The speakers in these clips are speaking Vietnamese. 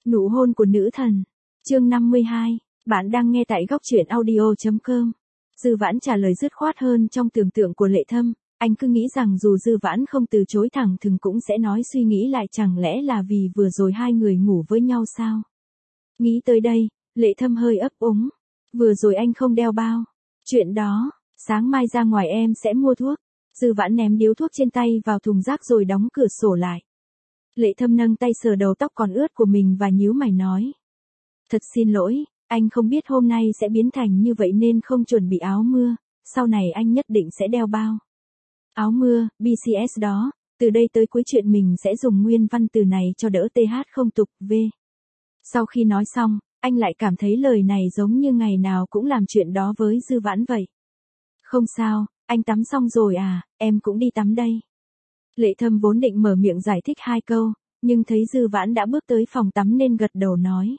Nụ hôn của nữ thần. Chương 52. Bạn đang nghe tại góc truyện audio.com. Dư Vãn trả lời dứt khoát hơn trong tưởng tượng của Lệ Thâm, anh cứ nghĩ rằng dù Dư Vãn không từ chối thẳng thừng cũng sẽ nói suy nghĩ lại, chẳng lẽ là vì vừa rồi hai người ngủ với nhau sao? Nghĩ tới đây, Lệ Thâm hơi ấp úng. Vừa rồi anh không đeo bao. Chuyện đó, sáng mai ra ngoài em sẽ mua thuốc. Dư Vãn ném điếu thuốc trên tay vào thùng rác rồi đóng cửa sổ lại. Lệ Thâm nâng tay sờ đầu tóc còn ướt của mình và nhíu mày nói. Thật xin lỗi, anh không biết hôm nay sẽ biến thành như vậy nên không chuẩn bị áo mưa, sau này anh nhất định sẽ đeo bao. Áo mưa, BCS đó, từ đây tới cuối chuyện mình sẽ dùng nguyên văn từ này cho đỡ TH không tục V. Sau khi nói xong, anh lại cảm thấy lời này giống như ngày nào cũng làm chuyện đó với Dư Vãn vậy. Không sao, anh tắm xong rồi à, em cũng đi tắm đây. Lệ Thâm vốn định mở miệng giải thích hai câu, nhưng thấy Dư Vãn đã bước tới phòng tắm nên gật đầu nói.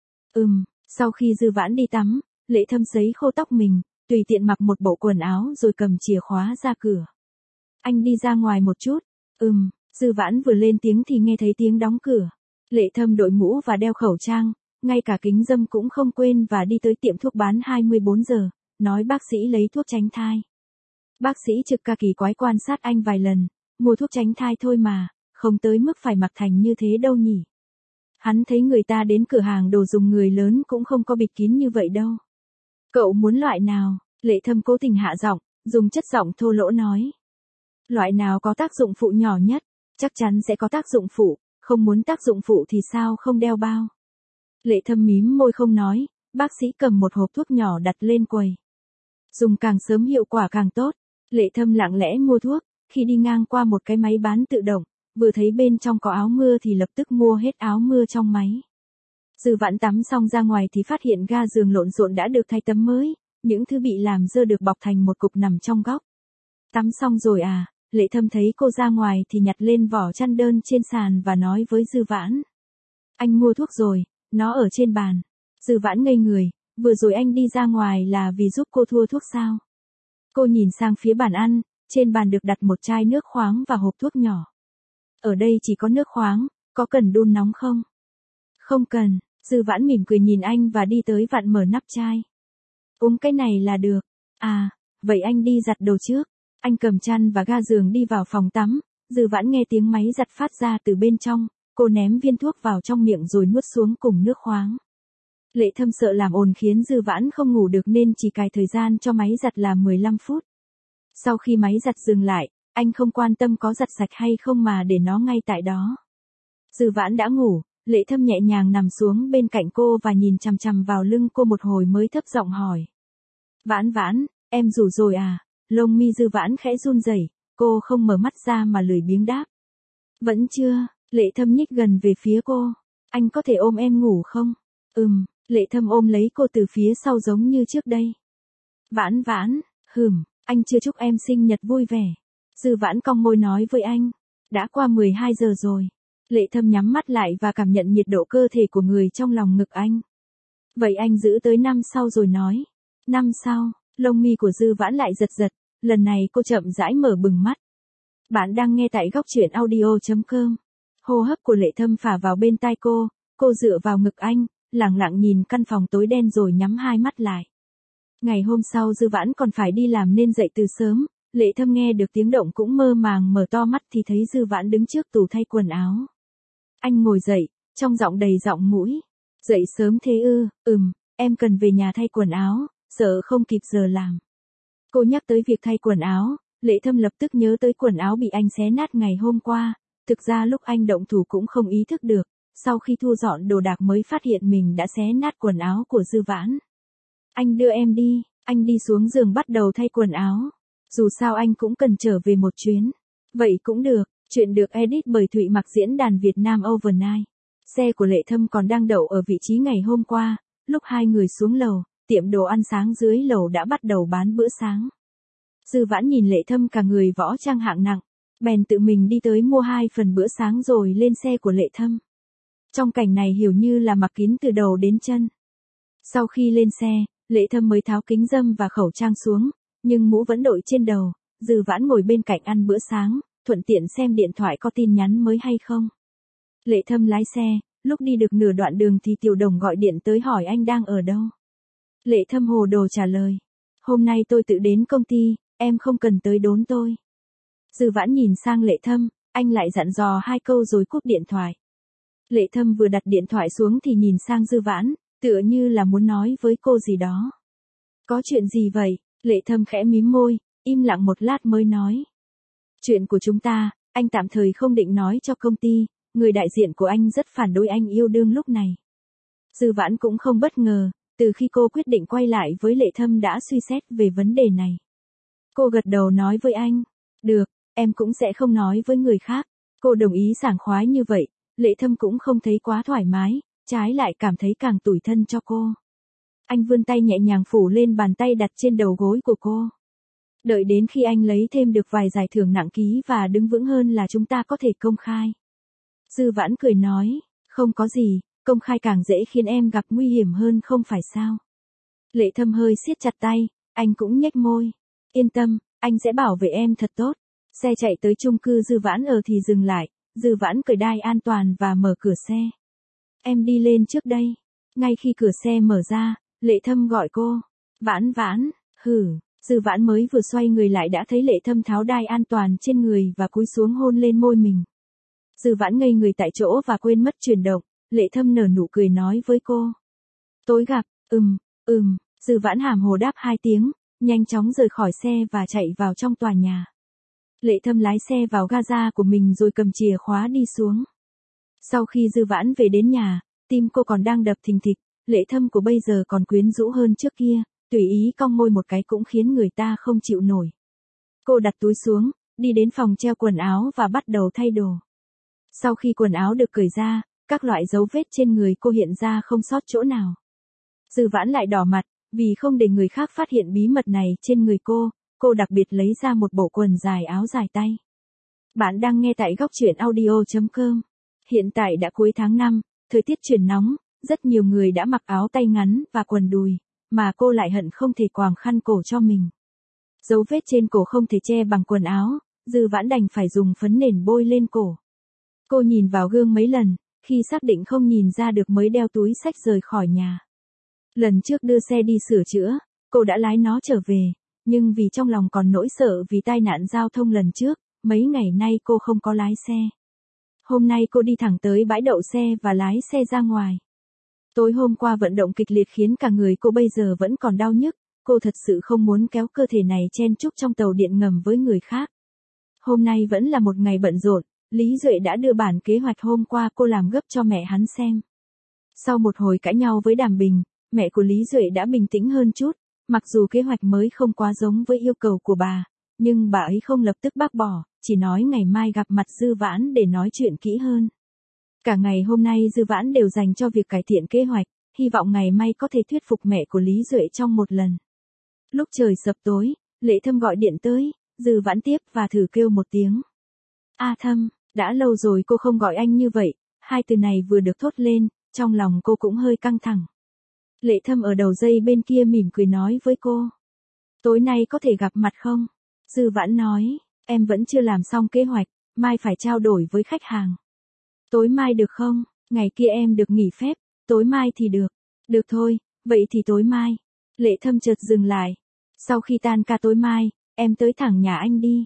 Sau khi Dư Vãn đi tắm, Lệ Thâm sấy khô tóc mình, tùy tiện mặc một bộ quần áo rồi cầm chìa khóa ra cửa. Anh đi ra ngoài một chút. Dư Vãn vừa lên tiếng thì nghe thấy tiếng đóng cửa. Lệ Thâm đội mũ và đeo khẩu trang, ngay cả kính râm cũng không quên và đi tới tiệm thuốc bán 24 giờ, nói bác sĩ lấy thuốc tránh thai. Bác sĩ trực ca kỳ quái quan sát anh vài lần, mua thuốc tránh thai thôi mà, không tới mức phải mặc thành như thế đâu nhỉ. Hắn thấy người ta đến cửa hàng đồ dùng người lớn cũng không có bịt kín như vậy đâu. Cậu muốn loại nào? Lệ Thâm cố tình hạ giọng, dùng chất giọng thô lỗ nói. Loại nào có tác dụng phụ nhỏ nhất? Chắc chắn sẽ có tác dụng phụ, không muốn tác dụng phụ thì sao không đeo bao? Lệ Thâm mím môi không nói, bác sĩ cầm một hộp thuốc nhỏ đặt lên quầy. Dùng càng sớm hiệu quả càng tốt. Lệ Thâm lặng lẽ mua thuốc, khi đi ngang qua một cái máy bán tự động, vừa thấy bên trong có áo mưa thì lập tức mua hết áo mưa trong máy. Dư Vãn tắm xong ra ngoài thì phát hiện ga giường lộn xộn đã được thay tấm mới, những thứ bị làm dơ được bọc thành một cục nằm trong góc. Tắm xong rồi à? Lệ Thâm thấy cô ra ngoài thì nhặt lên vỏ chăn đơn trên sàn và nói với Dư Vãn. Anh mua thuốc rồi, nó ở trên bàn. Dư Vãn ngây người, vừa rồi anh đi ra ngoài là vì giúp cô thua thuốc sao? Cô nhìn sang phía bàn ăn, trên bàn được đặt một chai nước khoáng và hộp thuốc nhỏ. Ở đây chỉ có nước khoáng, có cần đun nóng không? Không cần. Dư Vãn mỉm cười nhìn anh và đi tới vặn mở nắp chai. Uống cái này là được. À, vậy anh đi giặt đồ trước. Anh cầm chăn và ga giường đi vào phòng tắm, Dư Vãn nghe tiếng máy giặt phát ra từ bên trong, cô ném viên thuốc vào trong miệng rồi nuốt xuống cùng nước khoáng. Lệ Thâm sợ làm ồn khiến Dư Vãn không ngủ được nên chỉ cài thời gian cho máy giặt là 15 phút. Sau khi máy giặt dừng lại, anh không quan tâm có giặt sạch hay không mà để nó ngay tại đó. Dư Vãn đã ngủ, Lệ Thâm nhẹ nhàng nằm xuống bên cạnh cô và nhìn chằm chằm vào lưng cô một hồi mới thấp giọng hỏi. Vãn Vãn, em ngủ rồi à? Lông mi Dư Vãn khẽ run rẩy, cô không mở mắt ra mà lười biếng đáp. Vẫn chưa. Lệ Thâm nhích gần về phía cô. Anh có thể ôm em ngủ không? Lệ Thâm ôm lấy cô từ phía sau giống như trước đây. Vãn Vãn, anh chưa chúc em sinh nhật vui vẻ. Dư Vãn cong môi nói với anh. Đã qua 12 giờ rồi. Lệ Thâm nhắm mắt lại và cảm nhận nhiệt độ cơ thể của người trong lòng ngực anh. Vậy anh giữ tới năm sau rồi nói. Năm sau, lông mi của Dư Vãn lại giật giật, lần này cô chậm rãi mở bừng mắt. Bạn đang nghe tại góc truyện audio.com. Hô hấp của Lệ Thâm phả vào bên tai cô dựa vào ngực anh, lặng lặng nhìn căn phòng tối đen rồi nhắm hai mắt lại. Ngày hôm sau Dư Vãn còn phải đi làm nên dậy từ sớm, Lệ Thâm nghe được tiếng động cũng mơ màng mở to mắt thì thấy Dư Vãn đứng trước tủ thay quần áo. Anh ngồi dậy, trong giọng đầy giọng mũi. Dậy sớm thế ư? Em cần về nhà thay quần áo, sợ không kịp giờ làm. Cô nhắc tới việc thay quần áo, Lệ Thâm lập tức nhớ tới quần áo bị anh xé nát ngày hôm qua, thực ra lúc anh động thủ cũng không ý thức được, sau khi thu dọn đồ đạc mới phát hiện mình đã xé nát quần áo của Dư Vãn. Anh đưa em đi, anh đi xuống giường bắt đầu thay quần áo. Dù sao anh cũng cần trở về một chuyến. Vậy cũng được, chuyện được edit bởi Thụy Mặc diễn đàn Việt Nam Overnight. Xe của Lệ Thâm còn đang đậu ở vị trí ngày hôm qua, lúc hai người xuống lầu, tiệm đồ ăn sáng dưới lầu đã bắt đầu bán bữa sáng. Dư Vãn nhìn Lệ Thâm cả người võ trang hạng nặng, bèn tự mình đi tới mua 2 phần bữa sáng rồi lên xe của Lệ Thâm. Trong cảnh này hiểu như là mặc kín từ đầu đến chân. Sau khi lên xe, Lệ Thâm mới tháo kính râm và khẩu trang xuống, nhưng mũ vẫn đội trên đầu. Dư Vãn ngồi bên cạnh ăn bữa sáng, thuận tiện xem điện thoại có tin nhắn mới hay không. Lệ Thâm lái xe, lúc đi được nửa đoạn đường thì Tiểu Đồng gọi điện tới hỏi anh đang ở đâu. Lệ Thâm hồ đồ trả lời. Hôm nay tôi tự đến công ty, em không cần tới đón tôi. Dư Vãn nhìn sang Lệ Thâm, anh lại dặn dò 2 câu rồi cúp điện thoại. Lệ Thâm vừa đặt điện thoại xuống thì nhìn sang Dư Vãn, tựa như là muốn nói với cô gì đó. Có chuyện gì vậy? Lệ Thâm khẽ mím môi, im lặng một lát mới nói. Chuyện của chúng ta, anh tạm thời không định nói cho công ty, người đại diện của anh rất phản đối anh yêu đương lúc này. Dư Vãn cũng không bất ngờ, từ khi cô quyết định quay lại với Lệ Thâm đã suy xét về vấn đề này. Cô gật đầu nói với anh, được, em cũng sẽ không nói với người khác. Cô đồng ý sảng khoái như vậy, Lệ Thâm cũng không thấy quá thoải mái, trái lại cảm thấy càng tủi thân cho cô. Anh vươn tay nhẹ nhàng phủ lên bàn tay đặt trên đầu gối của cô. Đợi đến khi anh lấy thêm được vài giải thưởng nặng ký và đứng vững hơn là chúng ta có thể công khai. Dư Vãn cười nói, không có gì, công khai càng dễ khiến em gặp nguy hiểm hơn không phải sao. Lệ Thâm hơi siết chặt tay, anh cũng nhếch môi. Yên tâm, anh sẽ bảo vệ em thật tốt. Xe chạy tới chung cư Dư Vãn ở thì dừng lại, Dư Vãn cởi đai an toàn và mở cửa xe. Em đi lên trước đây. Ngay khi cửa xe mở ra, Lệ Thâm gọi cô. Vãn Vãn, hử. Dư Vãn mới vừa xoay người lại đã thấy Lệ Thâm tháo đai an toàn trên người và cúi xuống hôn lên môi mình. Dư Vãn ngây người tại chỗ và quên mất chuyển động, Lệ Thâm nở nụ cười nói với cô. Tối gặp, Dư Vãn hàm hồ đáp 2 tiếng, nhanh chóng rời khỏi xe và chạy vào trong tòa nhà. Lệ Thâm lái xe vào gaza của mình rồi cầm chìa khóa đi xuống. Sau khi Dư Vãn về đến nhà, tim cô còn đang đập thình thịch, Lệ Thâm của bây giờ còn quyến rũ hơn trước kia, tùy ý cong môi một cái cũng khiến người ta không chịu nổi. Cô đặt túi xuống, đi đến phòng treo quần áo và bắt đầu thay đồ. Sau khi quần áo được cởi ra, các loại dấu vết trên người cô hiện ra không sót chỗ nào. Dư Vãn lại đỏ mặt, vì không để người khác phát hiện bí mật này trên người cô đặc biệt lấy ra một bộ quần dài áo dài tay. Bạn đang nghe tại góc truyện audio.com. Hiện tại đã cuối tháng 5, thời tiết chuyển nóng, rất nhiều người đã mặc áo tay ngắn và quần đùi, mà cô lại hận không thể quàng khăn cổ cho mình. Dấu vết trên cổ không thể che bằng quần áo, Dư Vãn đành phải dùng phấn nền bôi lên cổ. Cô nhìn vào gương mấy lần, khi xác định không nhìn ra được mới đeo túi xách rời khỏi nhà. Lần trước đưa xe đi sửa chữa, cô đã lái nó trở về, nhưng vì trong lòng còn nỗi sợ vì tai nạn giao thông lần trước, mấy ngày nay cô không có lái xe. Hôm nay cô đi thẳng tới bãi đậu xe và lái xe ra ngoài. Tối hôm qua vận động kịch liệt khiến cả người cô bây giờ vẫn còn đau nhức, cô thật sự không muốn kéo cơ thể này chen chúc trong tàu điện ngầm với người khác. Hôm nay vẫn là một ngày bận rộn, Lý Duệ đã đưa bản kế hoạch hôm qua cô làm gấp cho mẹ hắn xem. Sau một hồi cãi nhau với Đàm Bình, mẹ của Lý Duệ đã bình tĩnh hơn chút, mặc dù kế hoạch mới không quá giống với yêu cầu của bà, nhưng bà ấy không lập tức bác bỏ, chỉ nói ngày mai gặp mặt Dư Vãn để nói chuyện kỹ hơn. Cả ngày hôm nay Dư Vãn đều dành cho việc cải thiện kế hoạch, hy vọng ngày mai có thể thuyết phục mẹ của Lý Duệ trong một lần. Lúc trời sập tối, Lệ Thâm gọi điện tới, Dư Vãn tiếp và thử kêu một tiếng. A Thâm, đã lâu rồi cô không gọi anh như vậy, 2 từ này vừa được thốt lên, trong lòng cô cũng hơi căng thẳng. Lệ Thâm ở đầu dây bên kia mỉm cười nói với cô. Tối nay có thể gặp mặt không? Dư Vãn nói, em vẫn chưa làm xong kế hoạch, mai phải trao đổi với khách hàng. Tối mai được không? Ngày kia em được nghỉ phép, tối mai thì được. Được thôi, vậy thì tối mai. Lệ Thâm chợt dừng lại. Sau khi tan ca tối mai, em tới thẳng nhà anh đi.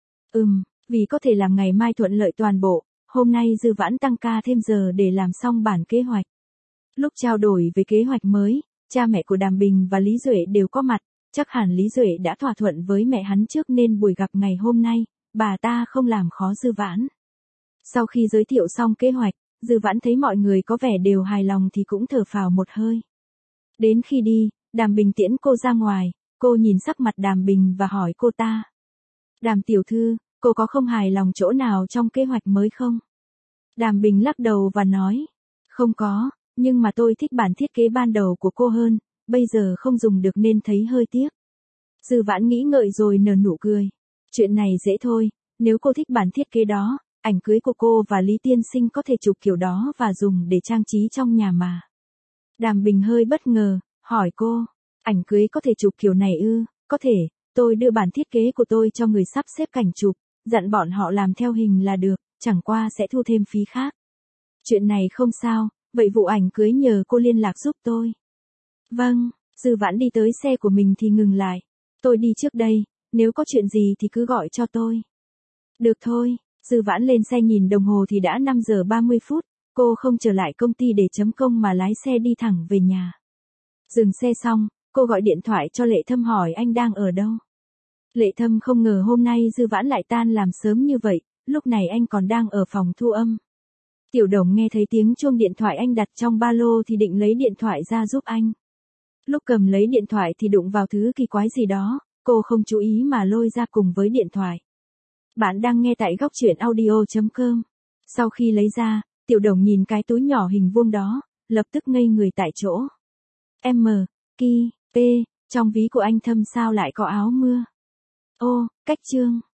Vì có thể làm ngày mai thuận lợi toàn bộ, hôm nay Dư Vãn tăng ca thêm giờ để làm xong bản kế hoạch. Lúc trao đổi về kế hoạch mới, cha mẹ của Đàm Bình và Lý Duệ đều có mặt, chắc hẳn Lý Duệ đã thỏa thuận với mẹ hắn trước nên buổi gặp ngày hôm nay, bà ta không làm khó Dư Vãn. Sau khi giới thiệu xong kế hoạch, Dư Vãn thấy mọi người có vẻ đều hài lòng thì cũng thở phào một hơi. Đến khi đi, Đàm Bình tiễn cô ra ngoài, cô nhìn sắc mặt Đàm Bình và hỏi cô ta. Đàm tiểu thư, cô có không hài lòng chỗ nào trong kế hoạch mới không? Đàm Bình lắc đầu và nói, không có, nhưng mà tôi thích bản thiết kế ban đầu của cô hơn, bây giờ không dùng được nên thấy hơi tiếc. Dư Vãn nghĩ ngợi rồi nở nụ cười. Chuyện này dễ thôi, nếu cô thích bản thiết kế đó, ảnh cưới của cô và Lý Tiên Sinh có thể chụp kiểu đó và dùng để trang trí trong nhà mà. Đàm Bình hơi bất ngờ, hỏi cô, ảnh cưới có thể chụp kiểu này ư? Có thể, tôi đưa bản thiết kế của tôi cho người sắp xếp cảnh chụp, dặn bọn họ làm theo hình là được, chẳng qua sẽ thu thêm phí khác. Chuyện này không sao, vậy vụ ảnh cưới nhờ cô liên lạc giúp tôi. Vâng, Dư Vãn đi tới xe của mình thì ngừng lại. Tôi đi trước đây, nếu có chuyện gì thì cứ gọi cho tôi. Được thôi, Dư Vãn lên xe nhìn đồng hồ thì đã 5 giờ 30 phút, cô không trở lại công ty để chấm công mà lái xe đi thẳng về nhà. Dừng xe xong, cô gọi điện thoại cho Lệ Thâm hỏi anh đang ở đâu. Lệ Thâm không ngờ hôm nay Dư Vãn lại tan làm sớm như vậy, lúc này anh còn đang ở phòng thu âm. Tiểu Đồng nghe thấy tiếng chuông điện thoại anh đặt trong ba lô thì định lấy điện thoại ra giúp anh. Lúc cầm lấy điện thoại thì đụng vào thứ kỳ quái gì đó, cô không chú ý mà lôi ra cùng với điện thoại. Bạn đang nghe tại góc truyện audio.com. Sau khi lấy ra, Tiểu Đồng nhìn cái túi nhỏ hình vuông đó, lập tức ngây người tại chỗ. P, trong ví của anh Thâm sao lại có áo mưa? Ô, cách chương.